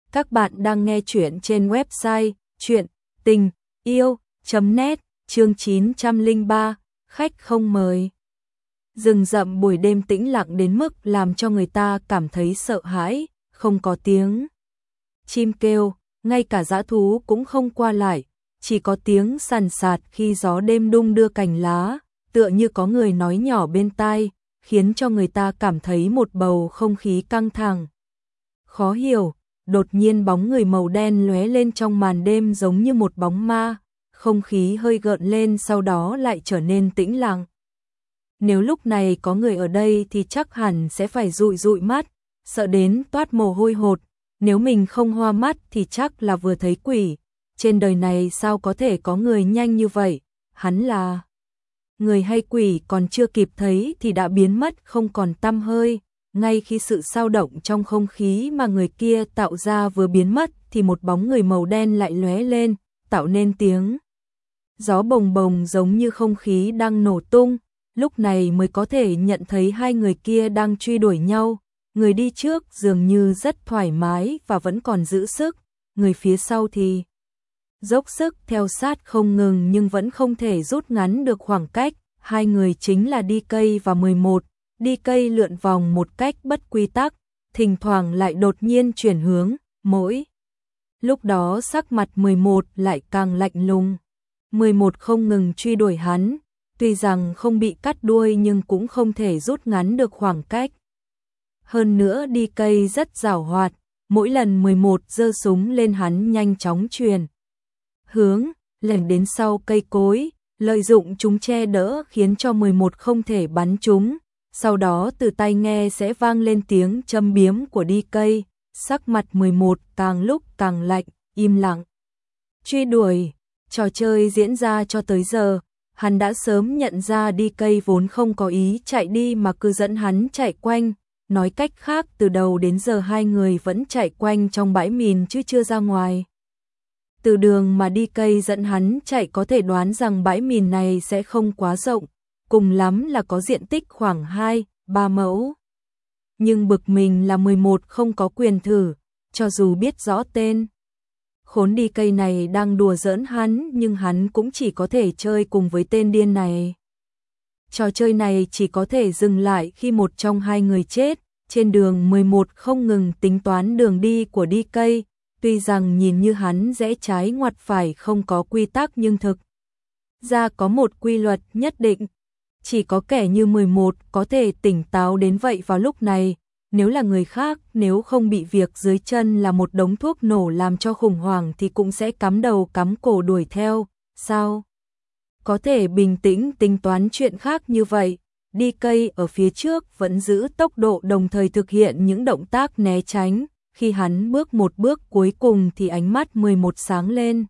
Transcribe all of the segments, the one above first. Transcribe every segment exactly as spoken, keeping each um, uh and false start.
Các bạn đang nghe chuyện trên website chuyện tình yêu chấm net, chương chín trăm lẻ ba, khách không mời. Rừng rậm buổi đêm tĩnh lặng đến mức làm cho người ta cảm thấy sợ hãi, không có tiếng chim kêu, ngay cả dã thú cũng không qua lại, chỉ có tiếng sàn sạt khi gió đêm đung đưa cành lá, tựa như có người nói nhỏ bên tai, khiến cho người ta cảm thấy một bầu không khí căng thẳng. Khó hiểu, đột nhiên bóng người màu đen lóe lên trong màn đêm giống như một bóng ma, không khí hơi gợn lên sau đó lại trở nên tĩnh lặng. Nếu lúc này có người ở đây thì chắc hẳn sẽ phải dụi dụi mắt, sợ đến toát mồ hôi hột, nếu mình không hoa mắt thì chắc là vừa thấy quỷ. Trên đời này sao có thể có người nhanh như vậy, hắn là người hay quỷ còn chưa kịp thấy thì đã biến mất không còn tăm hơi. Ngay khi sự xao động trong không khí mà người kia tạo ra vừa biến mất thì một bóng người màu đen lại lóe lên, tạo nên tiếng gió bồng bồng giống như không khí đang nổ tung. Lúc này mới có thể nhận thấy hai người kia đang truy đuổi nhau. Người đi trước dường như rất thoải mái và vẫn còn giữ sức, người phía sau thì dốc sức theo sát không ngừng nhưng vẫn không thể rút ngắn được khoảng cách. Hai người chính là đê ca và mười một. đê ca lượn vòng một cách bất quy tắc, thỉnh thoảng lại đột nhiên chuyển hướng, mỗi lúc đó sắc mặt mười một lại càng lạnh lùng. mười một không ngừng truy đuổi hắn, tuy rằng không bị cắt đuôi nhưng cũng không thể rút ngắn được khoảng cách. Hơn nữa đê ca rất giàu hoạt, mỗi lần mười một giơ súng lên hắn nhanh chóng truyền hướng, lẻn đến sau cây cối, lợi dụng chúng che đỡ khiến cho mười một không thể bắn chúng. Sau đó từ tai nghe sẽ vang lên tiếng châm biếm của đê ca, sắc mặt mười một càng lúc càng lạnh, im lặng. Truy đuổi, trò chơi diễn ra cho tới giờ, hắn đã sớm nhận ra đê ca vốn không có ý chạy đi mà cứ dẫn hắn chạy quanh. Nói cách khác từ đầu đến giờ hai người vẫn chạy quanh trong bãi mìn chứ chưa ra ngoài. Từ đường mà đê ca dẫn hắn chạy có thể đoán rằng bãi mìn này sẽ không quá rộng, cùng lắm là có diện tích khoảng hai ba mẫu. Nhưng bực mình là mười một không có quyền thử, cho dù biết rõ tên khốn đê ca này đang đùa giỡn hắn nhưng hắn cũng chỉ có thể chơi cùng với tên điên này. Trò chơi này chỉ có thể dừng lại khi một trong hai người chết. Trên đường mười một không ngừng tính toán đường đi của đê ca, tuy rằng nhìn như hắn rẽ trái ngoặt phải không có quy tắc nhưng thực ra có một quy luật nhất định. Chỉ có kẻ như mười một có thể tỉnh táo đến vậy vào lúc này, nếu là người khác, nếu không bị việc dưới chân là một đống thuốc nổ làm cho khủng hoảng thì cũng sẽ cắm đầu cắm cổ đuổi theo, sao? Có thể bình tĩnh tính toán chuyện khác như vậy. đê ca ở phía trước vẫn giữ tốc độ đồng thời thực hiện những động tác né tránh, khi hắn bước một bước cuối cùng thì ánh mắt mười một sáng lên.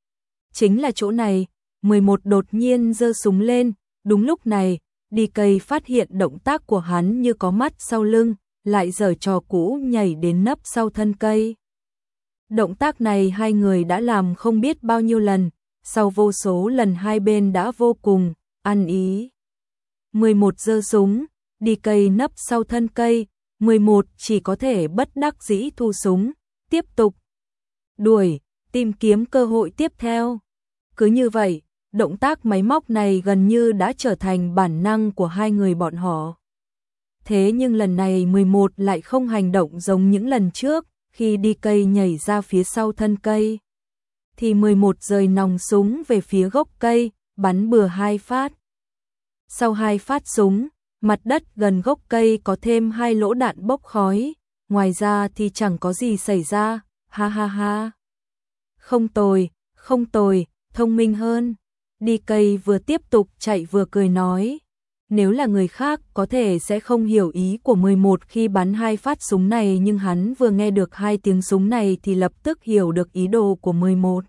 Chính là chỗ này, mười một đột nhiên giơ súng lên, đúng lúc này, đê ca phát hiện động tác của hắn như có mắt sau lưng, lại giở trò cũ nhảy đến nấp sau thân cây. Động tác này hai người đã làm không biết bao nhiêu lần, sau vô số lần hai bên đã vô cùng ăn ý. mười một giơ súng, đê ca nấp sau thân cây, mười một chỉ có thể bất đắc dĩ thu súng, tiếp tục đuổi, tìm kiếm cơ hội tiếp theo. Cứ như vậy, động tác máy móc này gần như đã trở thành bản năng của hai người bọn họ. Thế nhưng lần này mười một lại không hành động giống những lần trước, khi đê ca nhảy ra phía sau thân cây thì mười một rời nòng súng về phía gốc cây, bắn bừa hai phát. Sau hai phát súng, mặt đất gần gốc cây có thêm hai lỗ đạn bốc khói, ngoài ra thì chẳng có gì xảy ra, ha ha ha. Không tồi, không tồi, thông minh hơn. đê ca vừa tiếp tục chạy vừa cười nói. Nếu là người khác có thể sẽ không hiểu ý của mười một khi bắn hai phát súng này nhưng hắn vừa nghe được hai tiếng súng này thì lập tức hiểu được ý đồ của mười một.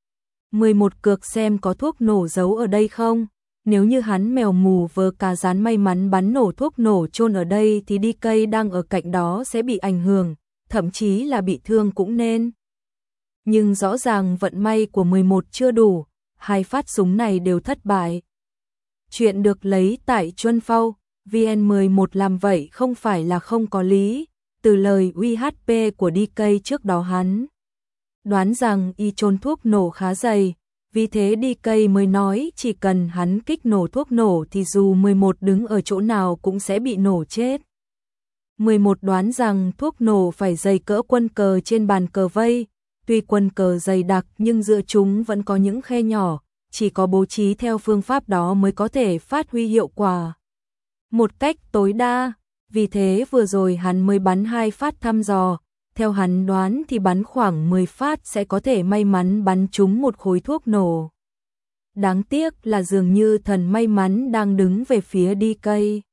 mười một cược xem có thuốc nổ giấu ở đây không? Nếu như hắn mèo mù vớ cá rán may mắn bắn nổ thuốc nổ chôn ở đây thì đê ca đang ở cạnh đó sẽ bị ảnh hưởng, thậm chí là bị thương cũng nên. Nhưng rõ ràng vận may của mười một chưa đủ, hai phát súng này đều thất bại. Chuyện được lấy tại Chuân Phao, vê en mười một làm vậy không phải là không có lý, từ lời u hát pê của đê ca trước đó hắn đoán rằng y chôn thuốc nổ khá dày, vì thế đê ca mới nói chỉ cần hắn kích nổ thuốc nổ thì dù mười một đứng ở chỗ nào cũng sẽ bị nổ chết. mười một đoán rằng thuốc nổ phải dày cỡ quân cờ trên bàn cờ vây, tuy quân cờ dày đặc nhưng giữa chúng vẫn có những khe nhỏ, chỉ có bố trí theo phương pháp đó mới có thể phát huy hiệu quả một cách tối đa. Vì thế vừa rồi hắn mới bắn hai phát thăm dò, theo hắn đoán thì bắn khoảng mười phát sẽ có thể may mắn bắn trúng một khối thuốc nổ. Đáng tiếc là dường như thần may mắn đang đứng về phía đê ca.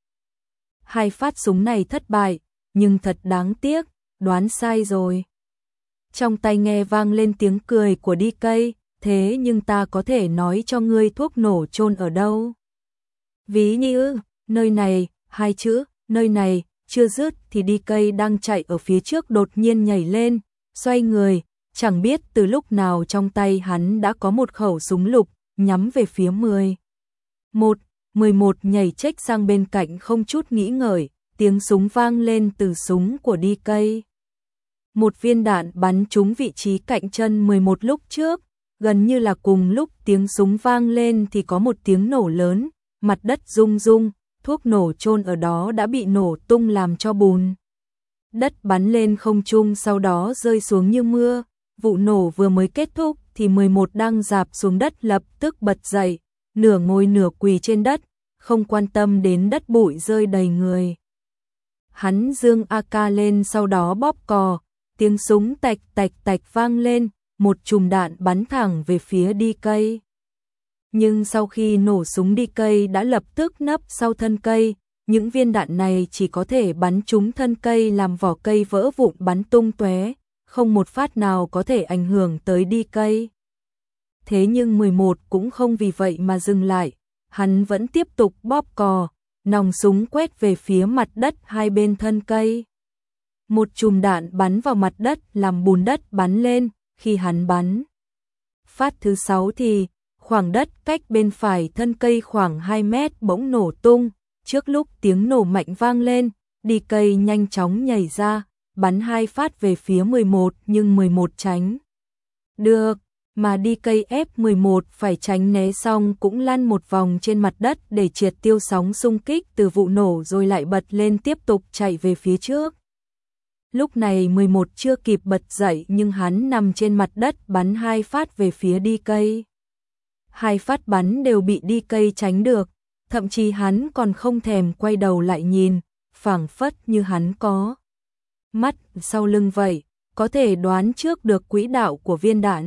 Hai phát súng này thất bại, nhưng thật đáng tiếc, đoán sai rồi. Trong tai nghe vang lên tiếng cười của đê ca, thế nhưng ta có thể nói cho ngươi thuốc nổ chôn ở đâu. Ví như, nơi này, hai chữ, nơi này, chưa dứt thì đê ca đang chạy ở phía trước đột nhiên nhảy lên, xoay người, chẳng biết từ lúc nào trong tay hắn đã có một khẩu súng lục, nhắm về phía mười một, mười một nhảy chếch sang bên cạnh không chút nghĩ ngợi, tiếng súng vang lên từ súng của đê ca. Một viên đạn bắn trúng vị trí cạnh chân mười một lúc trước, gần như là cùng lúc tiếng súng vang lên thì có một tiếng nổ lớn, mặt đất rung rung, thuốc nổ chôn ở đó đã bị nổ tung làm cho bùn đất bắn lên không trung, sau đó rơi xuống như mưa. Vụ nổ vừa mới kết thúc thì mười một đang rạp xuống đất lập tức bật dậy, nửa ngồi nửa quỳ trên đất, không quan tâm đến đất bụi rơi đầy người. Hắn giương a ca lên, sau đó bóp cò, tiếng súng tạch tạch tạch vang lên, một chùm đạn bắn thẳng về phía đê ca. Nhưng sau khi nổ súng, đê ca đã lập tức nấp sau thân cây, những viên đạn này chỉ có thể bắn trúng thân cây làm vỏ cây vỡ vụn bắn tung tóe, không một phát nào có thể ảnh hưởng tới đê ca. Thế nhưng mười một cũng không vì vậy mà dừng lại, hắn vẫn tiếp tục bóp cò, nòng súng quét về phía mặt đất hai bên thân cây. Một chùm đạn bắn vào mặt đất làm bùn đất bắn lên, khi hắn bắn phát thứ sáu thì khoảng đất cách bên phải thân cây khoảng hai mét bỗng nổ tung, trước lúc tiếng nổ mạnh vang lên, đê ca nhanh chóng nhảy ra, bắn hai phát về phía mười một nhưng mười một tránh được, mà đê ca ép mười một phải tránh né xong cũng lăn một vòng trên mặt đất để triệt tiêu sóng xung kích từ vụ nổ rồi lại bật lên tiếp tục chạy về phía trước. Lúc này mười một chưa kịp bật dậy nhưng hắn nằm trên mặt đất bắn hai phát về phía đê ca. Hai phát bắn đều bị đê ca tránh được, thậm chí hắn còn không thèm quay đầu lại nhìn, phảng phất như hắn có mắt sau lưng vậy, có thể đoán trước được quỹ đạo của viên đạn.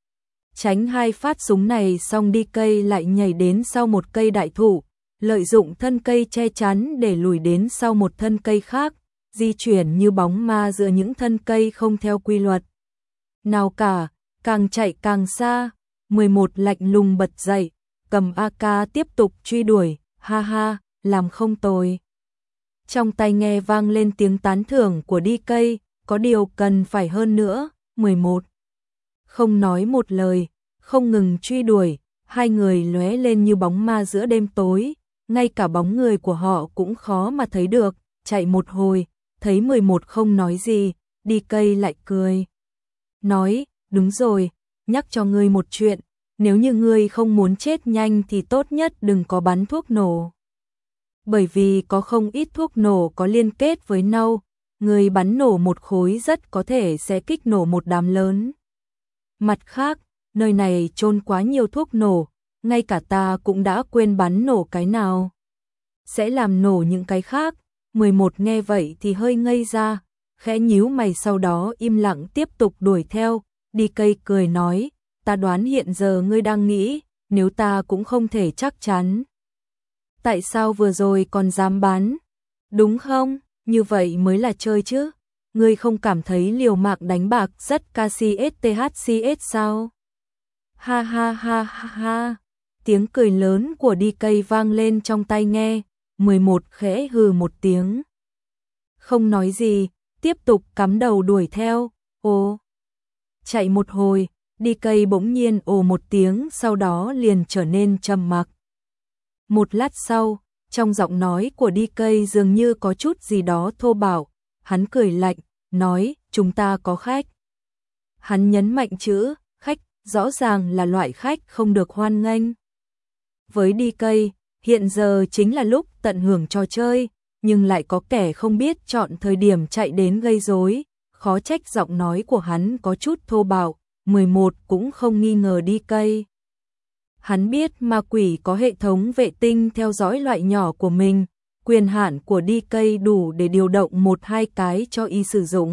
Tránh hai phát súng này xong, đê ca lại nhảy đến sau một cây đại thụ, lợi dụng thân cây che chắn để lùi đến sau một thân cây khác, di chuyển như bóng ma giữa những thân cây không theo quy luật nào cả, càng chạy càng xa. mười một lạnh lùng bật dậy, cầm a ca tiếp tục truy đuổi, ha ha, làm không tồi. Trong tai nghe vang lên tiếng tán thưởng của đê ca, có điều cần phải hơn nữa. mười một không nói một lời, không ngừng truy đuổi, hai người lóe lên như bóng ma giữa đêm tối, ngay cả bóng người của họ cũng khó mà thấy được. Chạy một hồi, thấy mười một không nói gì, đê ca lại cười. Nói, đúng rồi, nhắc cho ngươi một chuyện, nếu như ngươi không muốn chết nhanh thì tốt nhất đừng có bắn thuốc nổ. Bởi vì có không ít thuốc nổ có liên kết với nhau, ngươi bắn nổ một khối rất có thể sẽ kích nổ một đám lớn. Mặt khác, nơi này chôn quá nhiều thuốc nổ, ngay cả ta cũng đã quên bắn nổ cái nào sẽ làm nổ những cái khác. mười một nghe vậy thì hơi ngây ra, khẽ nhíu mày, sau đó im lặng tiếp tục đuổi theo. đê ca cười nói, ta đoán hiện giờ ngươi đang nghĩ, nếu ta cũng không thể chắc chắn, tại sao vừa rồi còn dám bắn, đúng không? Như vậy mới là chơi chứ. Ngươi không cảm thấy liều mạng đánh bạc rất kcsthcs sao? Ha ha ha ha ha. Tiếng cười lớn của đê ca vang lên trong tai nghe, mười một khẽ hừ một tiếng. Không nói gì, tiếp tục cắm đầu đuổi theo. Ồ. Chạy một hồi, đê ca bỗng nhiên ồ một tiếng, sau đó liền trở nên trầm mặc. Một lát sau, trong giọng nói của đê ca dường như có chút gì đó thô bạo, hắn cười lạnh, nói, chúng ta có khách. Hắn nhấn mạnh chữ, khách, rõ ràng là loại khách không được hoan nghênh. Với đê ca, hiện giờ chính là lúc tận hưởng trò chơi, nhưng lại có kẻ không biết chọn thời điểm chạy đến gây rối, khó trách giọng nói của hắn có chút thô bạo, mười một cũng không nghi ngờ đê ca. Hắn biết ma quỷ có hệ thống vệ tinh theo dõi loại nhỏ của mình, quyền hạn của đê ca đủ để điều động một hai cái cho y sử dụng.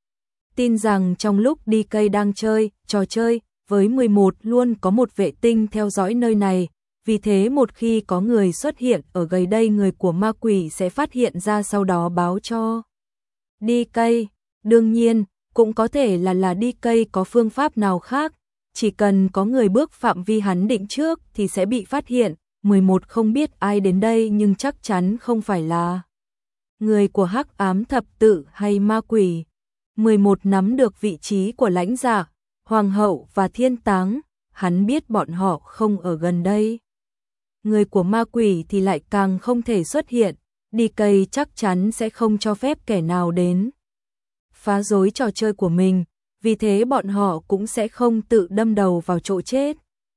Tin rằng trong lúc đê ca đang chơi, trò chơi, với mười một luôn có một vệ tinh theo dõi nơi này, vì thế một khi có người xuất hiện ở gần đây người của ma quỷ sẽ phát hiện ra sau đó báo cho đê ca. Đương nhiên, cũng có thể là là đê ca có phương pháp nào khác, chỉ cần có người bước phạm vi hắn định trước thì sẽ bị phát hiện. mười một không biết ai đến đây nhưng chắc chắn không phải là người của Hắc Ám Thập Tự hay ma quỷ. mười một nắm được vị trí của lãnh giả, hoàng hậu và thiên táng, hắn biết bọn họ không ở gần đây. Người của ma quỷ thì lại càng không thể xuất hiện, đê ca chắc chắn sẽ không cho phép kẻ nào đến phá rối trò chơi của mình, vì thế bọn họ cũng sẽ không tự đâm đầu vào chỗ chết.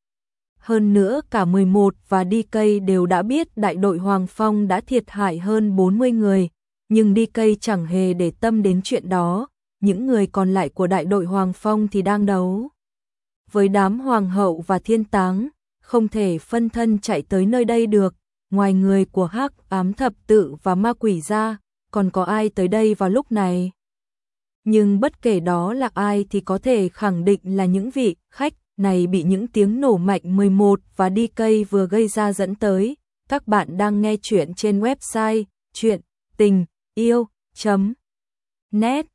Hơn nữa cả mười một và đê ca đều đã biết đại đội Hoàng Phong đã thiệt hại hơn bốn mươi người, nhưng đê ca chẳng hề để tâm đến chuyện đó, những người còn lại của đại đội Hoàng Phong thì đang đấu với đám hoàng hậu và thiên táng, không thể phân thân chạy tới nơi đây được, ngoài người của Hắc Ám Thập Tự và ma quỷ ra, còn có ai tới đây vào lúc này? Nhưng bất kể đó là ai thì có thể khẳng định là những vị khách này bị những tiếng nổ mạnh mười một và đê ca vừa gây ra dẫn tới. Các bạn đang nghe chuyện trên website chuyện tình yêu chấm net